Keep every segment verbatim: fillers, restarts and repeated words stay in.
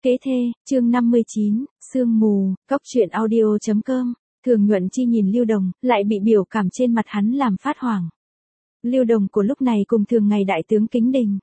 Kế thê, chương năm mươi chín, sương mù, cóc truyện audio chấm com. Thường Nhuận Chi nhìn Lưu Đồng, lại bị biểu cảm trên mặt hắn làm phát hoảng. Lưu Đồng của lúc này cùng thường ngày đại tướng Kính Đình.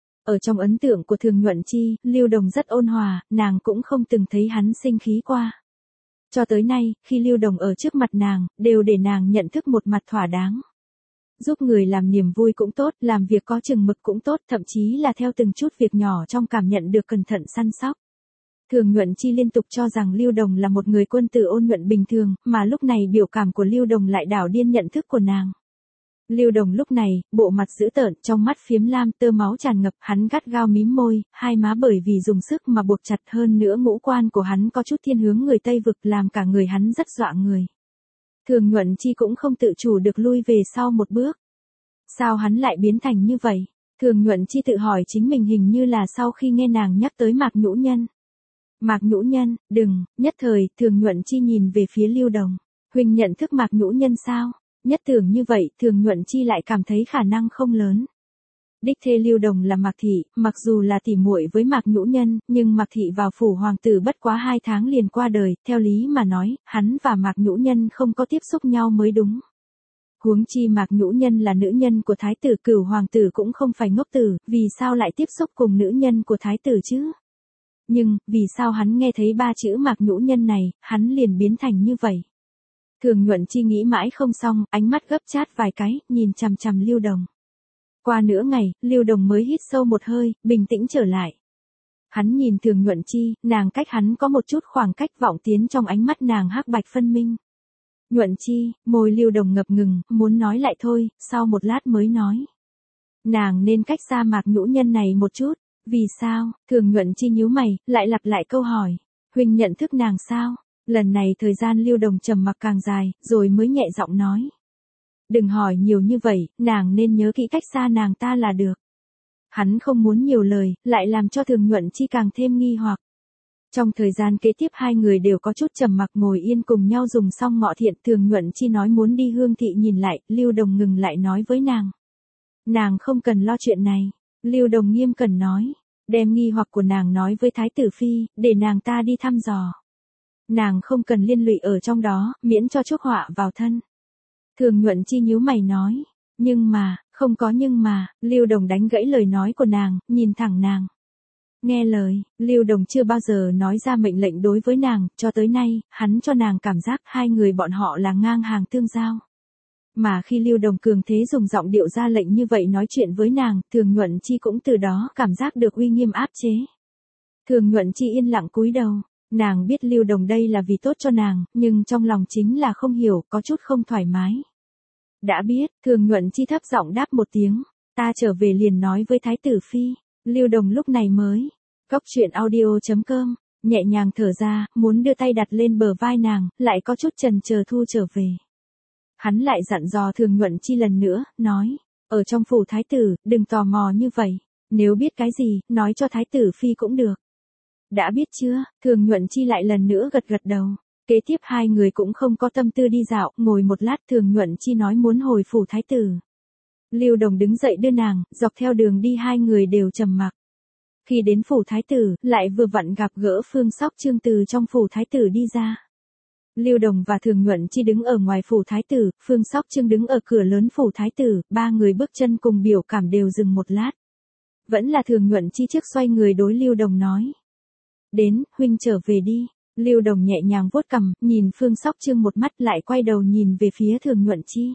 Ở trong ấn tượng của Thường Nhuận Chi, Lưu Đồng rất ôn hòa, nàng cũng không từng thấy hắn sinh khí qua. Cho tới nay, khi Lưu Đồng ở trước mặt nàng, đều để nàng nhận thức một mặt thỏa đáng. Giúp người làm niềm vui cũng tốt, làm việc có chừng mực cũng tốt, thậm chí là theo từng chút việc nhỏ trong cảm nhận được cẩn thận săn sóc. Thường Nhuận Chi liên tục cho rằng Lưu Đồng là một người quân tử ôn nhuận bình thường, mà lúc này biểu cảm của Lưu Đồng lại đảo điên nhận thức của nàng. Lưu Đồng lúc này, bộ mặt dữ tợn, trong mắt phiếm lam, tơ máu tràn ngập, hắn gắt gao mím môi, hai má bởi vì dùng sức mà buộc chặt, hơn nữa ngũ quan của hắn có chút thiên hướng người Tây vực, làm cả người hắn rất dọa người. Thường Nhuận Chi cũng không tự chủ được lui về sau một bước. Sao hắn lại biến thành như vậy? Thường Nhuận Chi tự hỏi chính mình, hình như là sau khi nghe nàng nhắc tới Mạc Nhũ Nhân. Mạc Nhũ Nhân, đừng, nhất thời, Thường Nhuận Chi nhìn về phía Lưu Đồng. Huynh nhận thức Mạc Nhũ Nhân sao? Nhất tưởng như vậy, Thường Nhuận Chi lại cảm thấy khả năng không lớn. Đích thê Lưu Đồng là Mạc Thị, mặc dù là tỉ muội với Mạc Nhũ Nhân, nhưng Mạc Thị vào phủ hoàng tử bất quá hai tháng liền qua đời, theo lý mà nói, hắn và Mạc Nhũ Nhân không có tiếp xúc nhau mới đúng. Huống chi Mạc Nhũ Nhân là nữ nhân của thái tử, Cửu hoàng tử cũng không phải ngốc tử, vì sao lại tiếp xúc cùng nữ nhân của thái tử chứ? Nhưng, vì sao hắn nghe thấy ba chữ Mạc Nhũ Nhân này, hắn liền biến thành như vậy? Thường Nhuận Chi nghĩ mãi không xong, ánh mắt gấp chát vài cái, nhìn chằm chằm Lưu Đồng. Qua nửa ngày, Lưu Đồng mới hít sâu một hơi, bình tĩnh trở lại. Hắn nhìn Thường Nhuận Chi, nàng cách hắn có một chút khoảng cách, vọng tiến trong ánh mắt nàng hắc bạch phân minh. Nhuận Chi, môi Lưu Đồng ngập ngừng, muốn nói lại thôi, sau một lát mới nói. Nàng nên cách xa Mạc Nhũ Nhân này một chút. Vì sao? Thường Nhuận Chi nhíu mày, lại lặp lại câu hỏi. Huynh nhận thức nàng sao? Lần này thời gian Lưu Đồng trầm mặc càng dài, rồi mới nhẹ giọng nói. Đừng hỏi nhiều như vậy, nàng nên nhớ kỹ cách xa nàng ta là được. Hắn không muốn nhiều lời, lại làm cho Thường Nhuận Chi càng thêm nghi hoặc. Trong thời gian kế tiếp hai người đều có chút trầm mặc ngồi yên cùng nhau dùng xong ngọ thiện. Thường Nhuận Chi nói muốn đi Hương Thị nhìn lại, Lưu Đồng ngừng lại nói với nàng. Nàng không cần lo chuyện này. Lưu Đồng nghiêm cẩn nói, đem nghi hoặc của nàng nói với Thái tử Phi, để nàng ta đi thăm dò. Nàng không cần liên lụy ở trong đó, miễn cho chuốc họa vào thân. Thường Nhuận Chi nhíu mày nói, nhưng mà, không có nhưng mà, Lưu Đồng đánh gãy lời nói của nàng, nhìn thẳng nàng. Nghe lời, Lưu Đồng chưa bao giờ nói ra mệnh lệnh đối với nàng, cho tới nay, hắn cho nàng cảm giác hai người bọn họ là ngang hàng tương giao. Mà khi Lưu Đồng cường thế dùng giọng điệu ra lệnh như vậy nói chuyện với nàng, Thường Nhuận Chi cũng từ đó cảm giác được uy nghiêm áp chế. Thường Nhuận Chi yên lặng cúi đầu, nàng biết Lưu Đồng đây là vì tốt cho nàng, nhưng trong lòng chính là không hiểu, có chút không thoải mái. Đã biết, Thường Nhuận Chi thấp giọng đáp một tiếng, ta trở về liền nói với Thái tử Phi. Lưu Đồng lúc này mới, cóc truyện audio chấm com, nhẹ nhàng thở ra, muốn đưa tay đặt lên bờ vai nàng, lại có chút chần chờ thu trở về. Hắn lại dặn dò Thường Nhuận Chi lần nữa, nói, ở trong phủ thái tử, đừng tò mò như vậy, nếu biết cái gì, nói cho Thái tử Phi cũng được. Đã biết chưa? Thường Nhuận Chi lại lần nữa gật gật đầu. Kế tiếp hai người cũng không có tâm tư đi dạo, ngồi một lát Thường Nhuận Chi nói muốn hồi phủ thái tử. Lưu Đồng đứng dậy đưa nàng, dọc theo đường đi hai người đều trầm mặc. Khi đến phủ thái tử, lại vừa vặn gặp gỡ Phương Sóc Trương từ trong phủ thái tử đi ra. Lưu Đồng và Thường Nhuận Chi đứng ở ngoài phủ thái tử, Phương Sóc Trương đứng ở cửa lớn phủ thái tử, ba người bước chân cùng biểu cảm đều dừng một lát. Vẫn là Thường Nhuận Chi trước xoay người đối Lưu Đồng nói. Đến, huynh trở về đi. Lưu Đồng nhẹ nhàng vuốt cằm, nhìn Phương Sóc Trương một mắt lại quay đầu nhìn về phía Thường Nhuận Chi.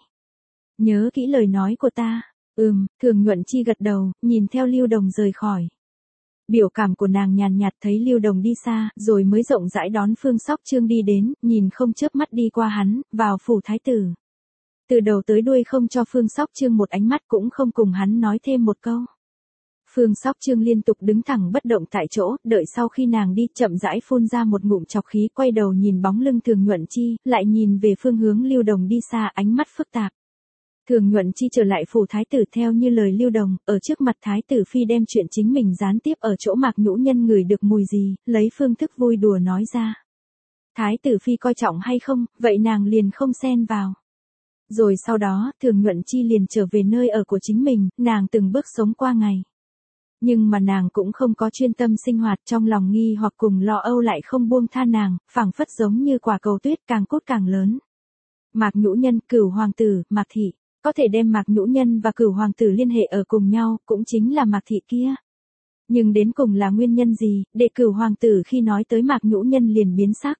Nhớ kỹ lời nói của ta. Ừm, Thường Nhuận Chi gật đầu, nhìn theo Lưu Đồng rời khỏi. Biểu cảm của nàng nhàn nhạt thấy Lưu Đồng đi xa, rồi mới rộng rãi đón Phương Sóc Trương đi đến, nhìn không chớp mắt đi qua hắn, vào phủ thái tử. Từ đầu tới đuôi không cho Phương Sóc Trương một ánh mắt, cũng không cùng hắn nói thêm một câu. Phương Sóc Trương liên tục đứng thẳng bất động tại chỗ, đợi sau khi nàng đi, chậm rãi phun ra một ngụm trọc khí, quay đầu nhìn bóng lưng Thường Nhuận Chi, lại nhìn về phương hướng Lưu Đồng đi xa, ánh mắt phức tạp. Thường Nhuận Chi trở lại phủ thái tử theo như lời Lưu Đồng, ở trước mặt Thái tử Phi đem chuyện chính mình gián tiếp ở chỗ Mạc Nhũ Nhân ngửi được mùi gì, lấy phương thức vui đùa nói ra. Thái tử Phi coi trọng hay không, vậy nàng liền không xen vào. Rồi sau đó, Thường Nhuận Chi liền trở về nơi ở của chính mình, nàng từng bước sống qua ngày. Nhưng mà nàng cũng không có chuyên tâm sinh hoạt, trong lòng nghi hoặc cùng lo âu lại không buông tha nàng, phảng phất giống như quả cầu tuyết càng cốt càng lớn. Mạc Nhũ Nhân, Cửu Hoàng tử, Mạc Thị. Có thể đem Mạc Nhũ Nhân và Cửu Hoàng tử liên hệ ở cùng nhau, cũng chính là Mạc Thị kia. Nhưng đến cùng là nguyên nhân gì, để Cửu Hoàng tử khi nói tới Mạc Nhũ Nhân liền biến sắc.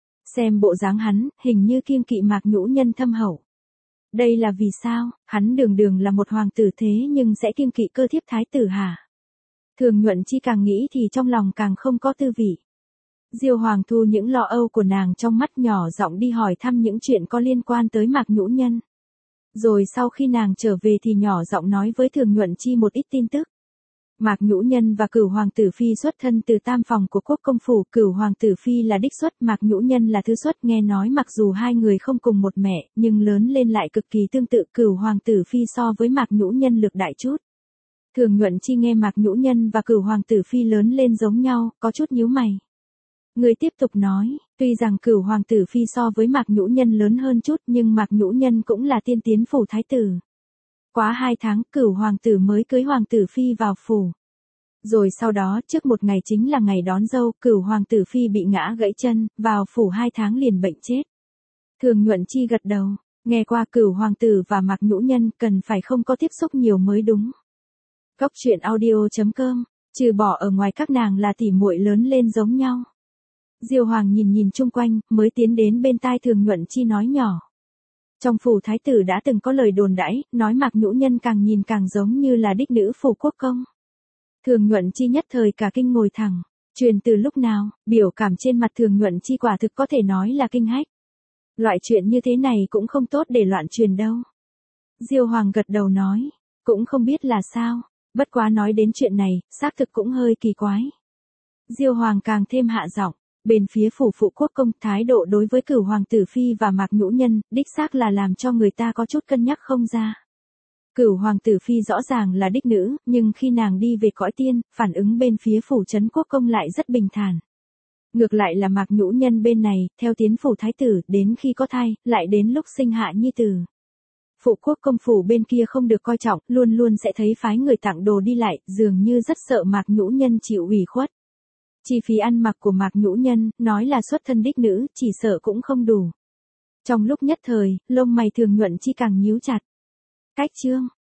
Xem bộ dáng hắn, hình như kiêng kỵ Mạc Nhũ Nhân thâm hậu. Đây là vì sao, hắn đường đường là một hoàng tử thế nhưng sẽ kiêng kỵ cơ thiếp thái tử hả? Thường Nhuận Chi càng nghĩ thì trong lòng càng không có tư vị. Diêu Hoàng thu những lo âu của nàng trong mắt, nhỏ giọng đi hỏi thăm những chuyện có liên quan tới Mạc Nhũ Nhân. Rồi sau khi nàng trở về thì nhỏ giọng nói với Thường Nhuận Chi một ít tin tức. Mạc Nhũ Nhân và Cửu Hoàng tử phi xuất thân từ tam phòng của quốc công phủ, Cửu Hoàng tử phi là đích xuất, Mạc Nhũ Nhân là thứ xuất, nghe nói mặc dù hai người không cùng một mẹ, nhưng lớn lên lại cực kỳ tương tự, Cửu Hoàng tử phi so với Mạc Nhũ Nhân lược đại chút. Thường Nhuận Chi nghe Mạc Nhũ Nhân và Cửu Hoàng tử phi lớn lên giống nhau, có chút nhíu mày. Người tiếp tục nói, tuy rằng Cửu Hoàng tử phi so với Mạc Nhũ Nhân lớn hơn chút, nhưng Mạc Nhũ Nhân cũng là tiên tiến phủ thái tử. Quá hai tháng, Cửu Hoàng tử mới cưới Hoàng tử phi vào phủ. Rồi sau đó, trước một ngày chính là ngày đón dâu, Cửu Hoàng tử phi bị ngã gãy chân, vào phủ hai tháng liền bệnh chết. Thường Nhuận Chi gật đầu, nghe qua Cửu Hoàng tử và Mạc Nhũ Nhân cần phải không có tiếp xúc nhiều mới đúng. Cốc truyện audio chấm com, trừ bỏ ở ngoài các nàng là tỉ muội lớn lên giống nhau. Diêu Hoàng nhìn nhìn chung quanh, mới tiến đến bên tai Thường Nhuận Chi nói nhỏ. Trong phủ thái tử đã từng có lời đồn đãi, nói Mạc Nhũ Nhân càng nhìn càng giống như là đích nữ phủ quốc công. Thường Nhuận Chi nhất thời cả kinh ngồi thẳng, truyền từ lúc nào, biểu cảm trên mặt Thường Nhuận Chi quả thực có thể nói là kinh hách. Loại chuyện như thế này cũng không tốt để loạn truyền đâu. Diêu Hoàng gật đầu nói, cũng không biết là sao, bất quá nói đến chuyện này, xác thực cũng hơi kỳ quái. Diêu Hoàng càng thêm hạ giọng. Bên phía phủ phụ quốc công, thái độ đối với Cửu Hoàng tử phi và Mạc Nhũ Nhân, đích xác là làm cho người ta có chút cân nhắc không ra. Cửu Hoàng tử phi rõ ràng là đích nữ, nhưng khi nàng đi về cõi tiên, phản ứng bên phía phủ trấn quốc công lại rất bình thản. Ngược lại là Mạc Nhũ Nhân bên này, theo tiến phủ thái tử, đến khi có thai, lại đến lúc sinh hạ nhi tử. Phụ quốc công phủ bên kia không được coi trọng, luôn luôn sẽ thấy phái người tặng đồ đi lại, dường như rất sợ Mạc Nhũ Nhân chịu ủy khuất. Chi phí ăn mặc của Mạc Nhũ Nhân, nói là xuất thân đích nữ, chỉ sợ cũng không đủ. Trong lúc nhất thời, lông mày Thường Nhuận Chi càng nhíu chặt. Cách chương